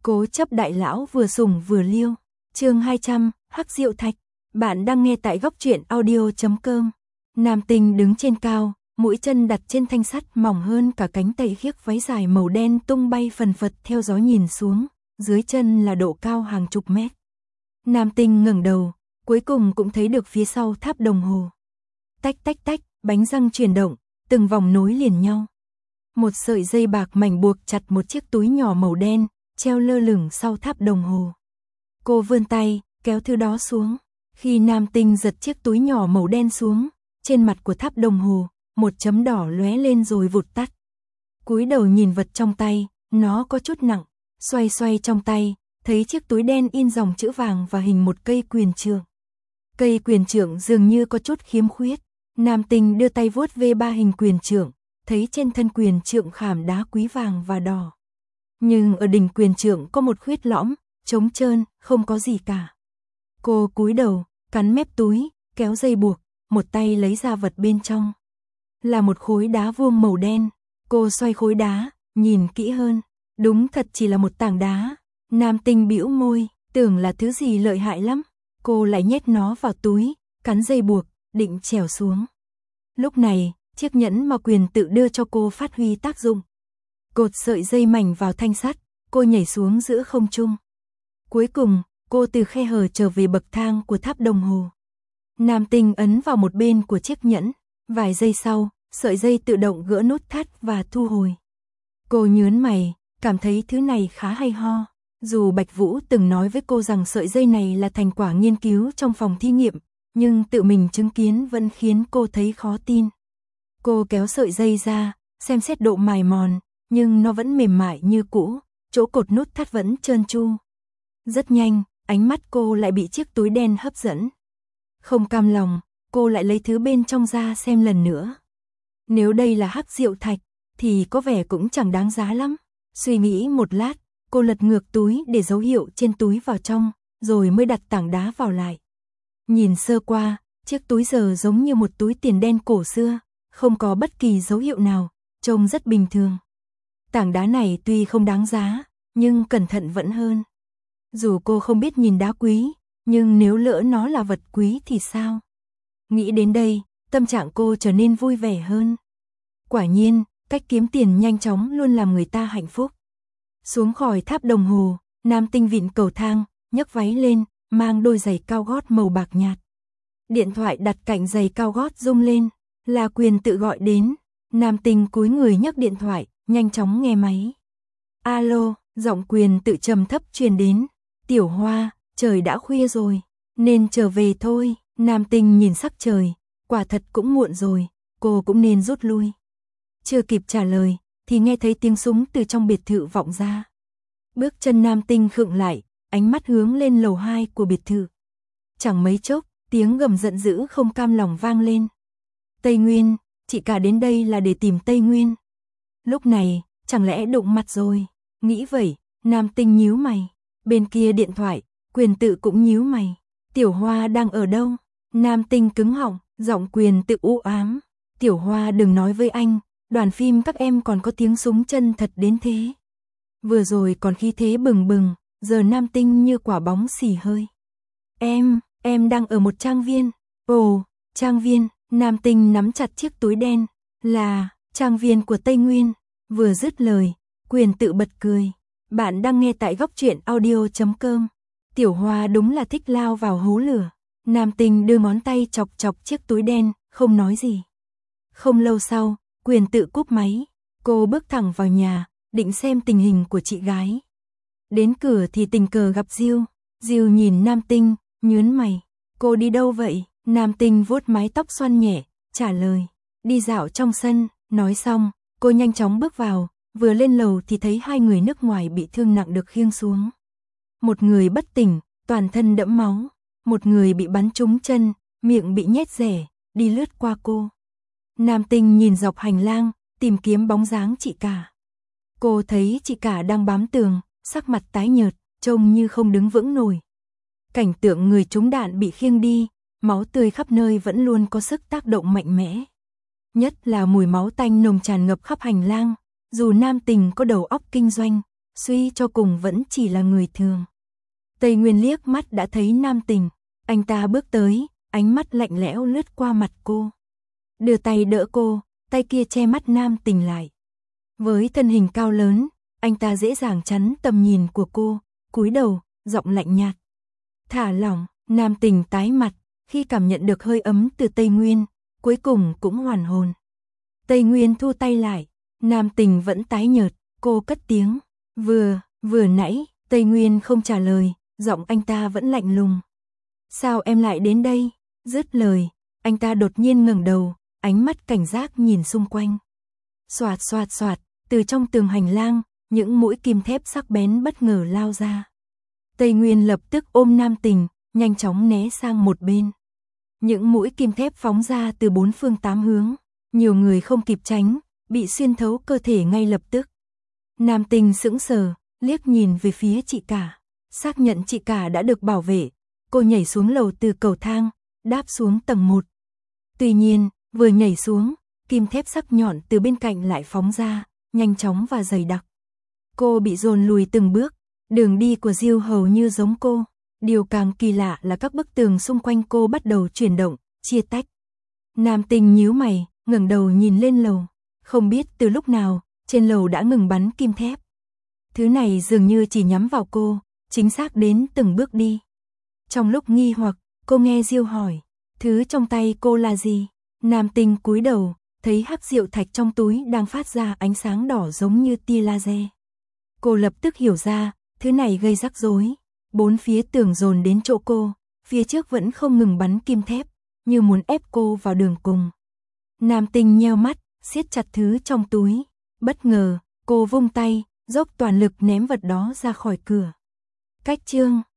Cố chấp đại lão vừa sủng vừa liêu. Chương 200, Hắc Diệu Thạch. Bạn đang nghe tại góc truyện audio.com. Nam Tinh đứng trên cao, mũi chân đặt trên thanh sắt mỏng hơn cả cánh tay, khiếc váy dài màu đen tung bay phần phật theo gió nhìn xuống, dưới chân là độ cao hàng chục mét. Nam Tinh ngẩng đầu, cuối cùng cũng thấy được phía sau tháp đồng hồ. Tách tách tách, bánh răng chuyển động, từng vòng nối liền nhau. Một sợi dây bạc mảnh buộc chặt một chiếc túi nhỏ màu đen, treo lơ lửng sau tháp đồng hồ. Cô vươn tay, kéo thứ đó xuống. Khi Nam Tinh giật chiếc túi nhỏ màu đen xuống, trên mặt của tháp đồng hồ, một chấm đỏ lóe lên rồi vụt tắt. Cúi đầu nhìn vật trong tay, nó có chút nặng, xoay xoay trong tay, thấy chiếc túi đen in dòng chữ vàng và hình một cây quyền trượng. Cây quyền trượng dường như có chút khiếm khuyết. Nam Tinh đưa tay vuốt ve ba hình quyền trượng, thấy trên thân quyền trượng khảm đá quý vàng và đỏ. Nhưng ở đỉnh quyền trượng có một khuyết lõm, trống trơn, không có gì cả. Cô cúi đầu, cắn mép túi, kéo dây buộc, một tay lấy ra vật bên trong. Là một khối đá vuông màu đen. Cô xoay khối đá, nhìn kỹ hơn. Đúng thật chỉ là một tảng đá. Nam Tinh bĩu môi, tưởng là thứ gì lợi hại lắm. Cô lại nhét nó vào túi, cắn dây buộc, định trèo xuống. Lúc này, chiếc nhẫn mà quyền tự đưa cho cô phát huy tác dụng. Cột sợi dây mảnh vào thanh sắt, cô nhảy xuống giữa không trung. Cuối cùng, cô từ khe hở trở về bậc thang của tháp đồng hồ. Nam Tinh ấn vào một bên của chiếc nhẫn, vài giây sau, sợi dây tự động gỡ nút thắt và thu hồi. Cô nhướng mày, cảm thấy thứ này khá hay ho. Dù Bạch Vũ từng nói với cô rằng sợi dây này là thành quả nghiên cứu trong phòng thí nghiệm, nhưng tự mình chứng kiến vẫn khiến cô thấy khó tin. Cô kéo sợi dây ra, xem xét độ mài mòn, nhưng nó vẫn mềm mại như cũ, chỗ cột nút thắt vẫn trơn tru. Rất nhanh, ánh mắt cô lại bị chiếc túi đen hấp dẫn. Không cam lòng, cô lại lấy thứ bên trong ra xem lần nữa. Nếu đây là Hắc Diệu Thạch, thì có vẻ cũng chẳng đáng giá lắm. Suy nghĩ một lát, cô lật ngược túi để dấu hiệu trên túi vào trong, rồi mới đặt tảng đá vào lại. Nhìn sơ qua, chiếc túi giờ giống như một túi tiền đen cổ xưa, không có bất kỳ dấu hiệu nào, trông rất bình thường. Tảng đá này tuy không đáng giá, nhưng cẩn thận vẫn hơn. Dù cô không biết nhìn đá quý, nhưng nếu lỡ nó là vật quý thì sao? Nghĩ đến đây, tâm trạng cô trở nên vui vẻ hơn. Quả nhiên, cách kiếm tiền nhanh chóng luôn làm người ta hạnh phúc. Xuống khỏi tháp đồng hồ, Nam Tinh vịn cầu thang, nhấc váy lên, mang đôi giày cao gót màu bạc nhạt. Điện thoại đặt cạnh giày cao gót rung lên, là Quyền tự gọi đến. Nam Tinh cúi người nhấc điện thoại, nhanh chóng nghe máy. Alo, giọng Quyền tự trầm thấp truyền đến. Tiểu Hoa, trời đã khuya rồi, nên trở về thôi. Nam Tinh nhìn sắc trời, quả thật cũng muộn rồi, cô cũng nên rút lui. Chưa kịp trả lời, thì nghe thấy tiếng súng từ trong biệt thự vọng ra. Bước chân Nam Tinh khựng lại, ánh mắt hướng lên lầu 2 của biệt thự. Chẳng mấy chốc, tiếng gầm giận dữ không cam lòng vang lên. Tây Nguyên, chị cả đến đây là để tìm Tây Nguyên. Lúc này, chẳng lẽ đụng mặt rồi? Nghĩ vậy, Nam Tinh nhíu mày. Bên kia điện thoại, Quyền tự cũng nhíu mày. Tiểu Hoa đang ở đâu? Nam Tinh cứng họng, giọng Quyền tự u ám. Tiểu Hoa đừng nói với anh, đoàn phim các em còn có tiếng súng chân thật đến thế. Vừa rồi còn khí thế bừng bừng, giờ Nam Tinh như quả bóng xì hơi. Em đang ở một trang viên. Ồ, trang viên. Nam Tinh nắm chặt chiếc túi đen. Là, trang viên của Tây Nguyên. Vừa dứt lời, Quyền tự bật cười. Bạn đang nghe tại góc truyện audio.com. Tiểu Hoa đúng là thích lao vào hố lửa. Nam Tinh đưa ngón tay chọc chọc chiếc túi đen, không nói gì. Không lâu sau, Quyền tự cúp máy. Cô bước thẳng vào nhà, định xem tình hình của chị gái. Đến cửa thì tình cờ gặp Diêu. Diêu nhìn Nam Tinh, nhướng mày. Cô đi đâu vậy? Nam Tinh vuốt mái tóc xoăn nhẹ, trả lời. Đi dạo trong sân. Nói xong, cô nhanh chóng bước vào. Vừa lên lầu thì thấy hai người nước ngoài bị thương nặng được khiêng xuống. Một người bất tỉnh, toàn thân đẫm máu. Một người bị bắn trúng chân, miệng bị nhét rẻ, đi lướt qua cô. Nam Tinh nhìn dọc hành lang, tìm kiếm bóng dáng chị cả. Cô thấy chị cả đang bám tường, sắc mặt tái nhợt, trông như không đứng vững nổi. Cảnh tượng người trúng đạn bị khiêng đi, máu tươi khắp nơi vẫn luôn có sức tác động mạnh mẽ. Nhất là mùi máu tanh nồng tràn ngập khắp hành lang. Dù Nam Tinh có đầu óc kinh doanh, suy cho cùng vẫn chỉ là người thường. Tây Nguyên liếc mắt đã thấy Nam Tình, anh ta bước tới, ánh mắt lạnh lẽo lướt qua mặt cô. Đưa tay đỡ cô, tay kia che mắt Nam Tình lại. Với thân hình cao lớn, anh ta dễ dàng chắn tầm nhìn của cô, cúi đầu, giọng lạnh nhạt. Thả lỏng, Nam Tình tái mặt, khi cảm nhận được hơi ấm từ Tây Nguyên, cuối cùng cũng hoàn hồn. Tây Nguyên thu tay lại, Nam Tình vẫn tái nhợt, cô cất tiếng. Vừa nãy, Tây Nguyên không trả lời, giọng anh ta vẫn lạnh lùng. Sao em lại đến đây? Dứt lời, anh ta đột nhiên ngẩng đầu, ánh mắt cảnh giác nhìn xung quanh. Xoạt xoạt xoạt, từ trong tường hành lang, những mũi kim thép sắc bén bất ngờ lao ra. Tây Nguyên lập tức ôm Nam Tình, nhanh chóng né sang một bên. Những mũi kim thép phóng ra từ bốn phương tám hướng, nhiều người không kịp tránh, bị xuyên thấu cơ thể ngay lập tức. Nam Tình sững sờ, liếc nhìn về phía chị cả, xác nhận chị cả đã được bảo vệ, cô nhảy xuống lầu từ cầu thang, đáp xuống tầng 1. Tuy nhiên, vừa nhảy xuống, kim thép sắc nhọn từ bên cạnh lại phóng ra, nhanh chóng và dày đặc. Cô bị dồn lùi từng bước, đường đi của Diêu hầu như giống cô. Điều càng kỳ lạ là các bức tường xung quanh cô bắt đầu chuyển động, chia tách. Nam Tình nhíu mày, ngẩng đầu nhìn lên lầu. Không biết từ lúc nào, trên lầu đã ngừng bắn kim thép. Thứ này dường như chỉ nhắm vào cô, chính xác đến từng bước đi. Trong lúc nghi hoặc, cô nghe Diêu hỏi, thứ trong tay cô là gì? Nam Tình cúi đầu, thấy hắc diệu thạch trong túi đang phát ra ánh sáng đỏ giống như tia laser. Cô lập tức hiểu ra, thứ này gây rắc rối. Bốn phía tường dồn đến chỗ cô, phía trước vẫn không ngừng bắn kim thép, như muốn ép cô vào đường cùng. Nam Tình nheo mắt, siết chặt thứ trong túi. Bất ngờ, cô vung tay, dốc toàn lực ném vật đó ra khỏi cửa. Cách chương